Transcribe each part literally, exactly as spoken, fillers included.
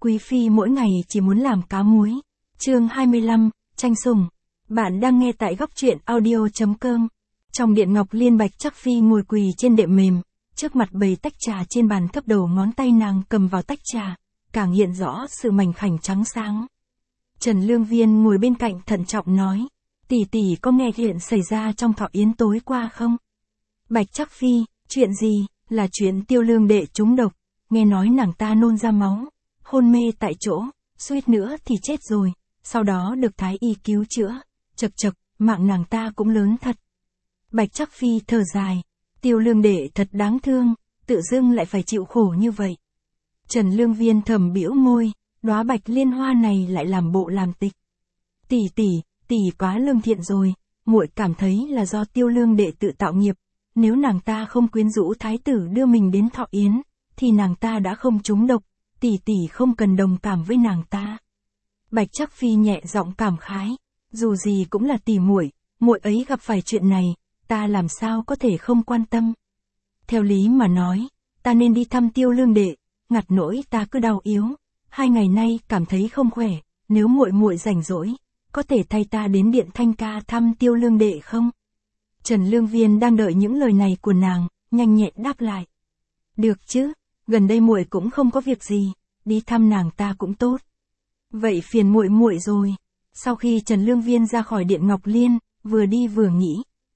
quý phi mỗi ngày chỉ muốn làm cá muối. Chương hai mươi lăm, tranh sủng. Bạn đang nghe tại góc truyện audio chấm com. Trong điện ngọc liên Bạch Trắc Phi ngồi quỳ trên đệm mềm, trước mặt bày tách trà trên bàn, thấp đầu ngón tay nàng cầm vào tách trà, càng hiện rõ sự mảnh khảnh trắng sáng. Trần Lương Viên ngồi bên cạnh thận trọng nói, tỷ tỷ có nghe chuyện xảy ra trong thọ yến tối qua không? Bạch Trắc Phi, chuyện gì? Là chuyện Tiêu Lương đệ trúng độc, nghe nói nàng ta nôn ra máu, hôn mê tại chỗ, suýt nữa thì chết rồi, sau đó được thái y cứu chữa, chật chật, mạng nàng ta cũng lớn thật. Bạch Trắc Phi thở dài, Tiêu Lương đệ thật đáng thương, tự dưng lại phải chịu khổ như vậy. Trần Lương Viên thầm bĩu môi, đóa bạch liên hoa này lại làm bộ làm tịch. Tỷ tỷ, tỷ quá lương thiện rồi, muội cảm thấy là do Tiêu Lương đệ tự tạo nghiệp, nếu nàng ta không quyến rũ thái tử đưa mình đến thọ yến, thì nàng ta đã không trúng độc, tỷ tỷ không cần đồng cảm với nàng ta. Bạch Trắc Phi nhẹ giọng cảm khái, dù gì cũng là tỷ muội, muội ấy gặp phải chuyện này, ta làm sao có thể không quan tâm. Theo lý mà nói, ta nên đi thăm Tiêu Lương đệ, ngặt nỗi ta cứ đau yếu, hai ngày nay cảm thấy không khỏe, nếu muội muội rảnh rỗi, có thể thay ta đến điện Thanh Ca thăm Tiêu Lương đệ không? Trần Lương Viên đang đợi những lời này của nàng, nhanh nhẹn đáp lại. Được chứ, gần đây muội cũng không có việc gì, đi thăm nàng ta cũng tốt. Vậy phiền muội muội rồi. Sau khi Trần Lương Viên ra khỏi điện Ngọc Liên, vừa đi vừa nghĩ.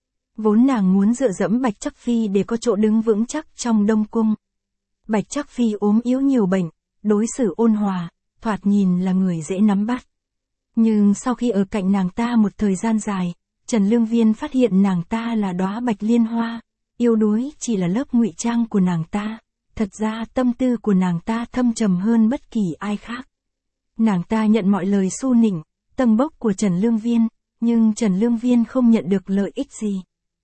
Vốn nàng muốn dựa dẫm Bạch Trắc Phi để có chỗ đứng vững chắc trong Đông Cung. Bạch Trắc Phi ốm yếu nhiều bệnh, đối xử ôn hòa, thoạt nhìn là người dễ nắm bắt. Nhưng sau khi ở cạnh nàng ta một thời gian dài, Trần Lương Viên phát hiện nàng ta là đóa bạch liên hoa, yếu đuối chỉ là lớp ngụy trang của nàng ta, thật ra tâm tư của nàng ta thâm trầm hơn bất kỳ ai khác. Nàng ta nhận mọi lời xu nịnh, tâng bốc của Trần Lương Viên, nhưng Trần Lương Viên không nhận được lợi ích gì.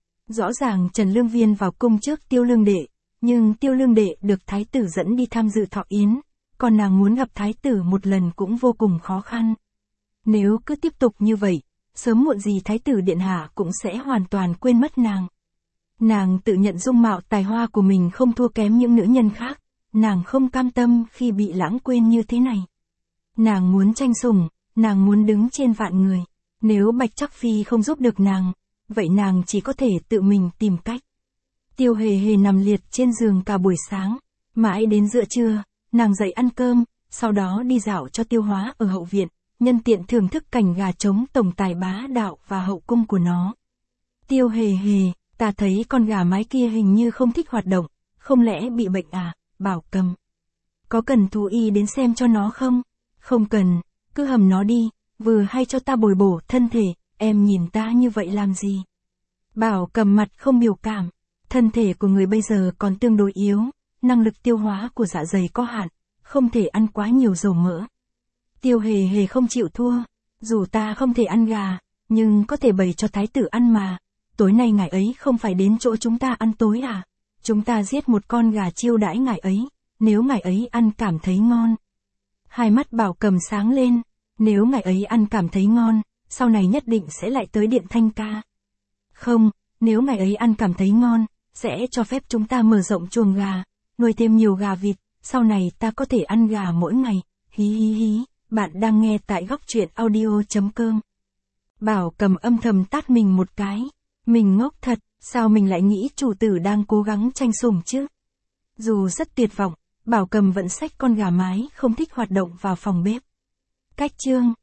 Rõ ràng Trần Lương Viên vào cung trước Tiêu Lương đệ, nhưng Tiêu Lương đệ được thái tử dẫn đi tham dự thọ yến, còn nàng muốn gặp thái tử một lần cũng vô cùng khó khăn. Nếu cứ tiếp tục như vậy, sớm muộn gì thái tử điện hạ cũng sẽ hoàn toàn quên mất nàng. Nàng tự nhận dung mạo tài hoa của mình không thua kém những nữ nhân khác, nàng không cam tâm khi bị lãng quên như thế này. Nàng muốn tranh sủng, nàng muốn đứng trên vạn người, nếu Bạch Trắc Phi không giúp được nàng, vậy nàng chỉ có thể tự mình tìm cách. Tiêu Hề Hề nằm liệt trên giường cả buổi sáng, mãi đến giữa trưa, nàng dậy ăn cơm, sau đó đi dạo cho tiêu hóa ở hậu viện, nhân tiện thưởng thức cảnh gà trống tổng tài bá đạo và hậu cung của nó. Tiêu Hề Hề, ta thấy con gà mái kia hình như không thích hoạt động, không lẽ bị bệnh à? Bảo Cầm, có cần thú y đến xem cho nó không? Không cần, cứ hầm nó đi, vừa hay cho ta bồi bổ thân thể, em nhìn ta như vậy làm gì? Bảo Cầm mặt không biểu cảm, thân thể của người bây giờ còn tương đối yếu, năng lực tiêu hóa của dạ dày có hạn, không thể ăn quá nhiều dầu mỡ. Tiêu Hề Hề không chịu thua, dù ta không thể ăn gà, nhưng có thể bày cho thái tử ăn mà, tối nay ngài ấy không phải đến chỗ chúng ta ăn tối à? Chúng ta giết một con gà chiêu đãi ngài ấy, nếu ngài ấy ăn cảm thấy ngon. Hai mắt Bảo Cầm sáng lên, nếu ngài ấy ăn cảm thấy ngon, sau này nhất định sẽ lại tới điện Thanh Ca. Không, nếu ngài ấy ăn cảm thấy ngon, sẽ cho phép chúng ta mở rộng chuồng gà, nuôi thêm nhiều gà vịt, sau này ta có thể ăn gà mỗi ngày, hí hí hí. Bạn đang nghe tại góc truyện audio chấm com. Bảo Cầm âm thầm tát mình một cái. Mình ngốc thật, sao mình lại nghĩ chủ tử đang cố gắng tranh sủng chứ? Dù rất tuyệt vọng, Bảo Cầm vẫn xách con gà mái không thích hoạt động vào phòng bếp. Cách chương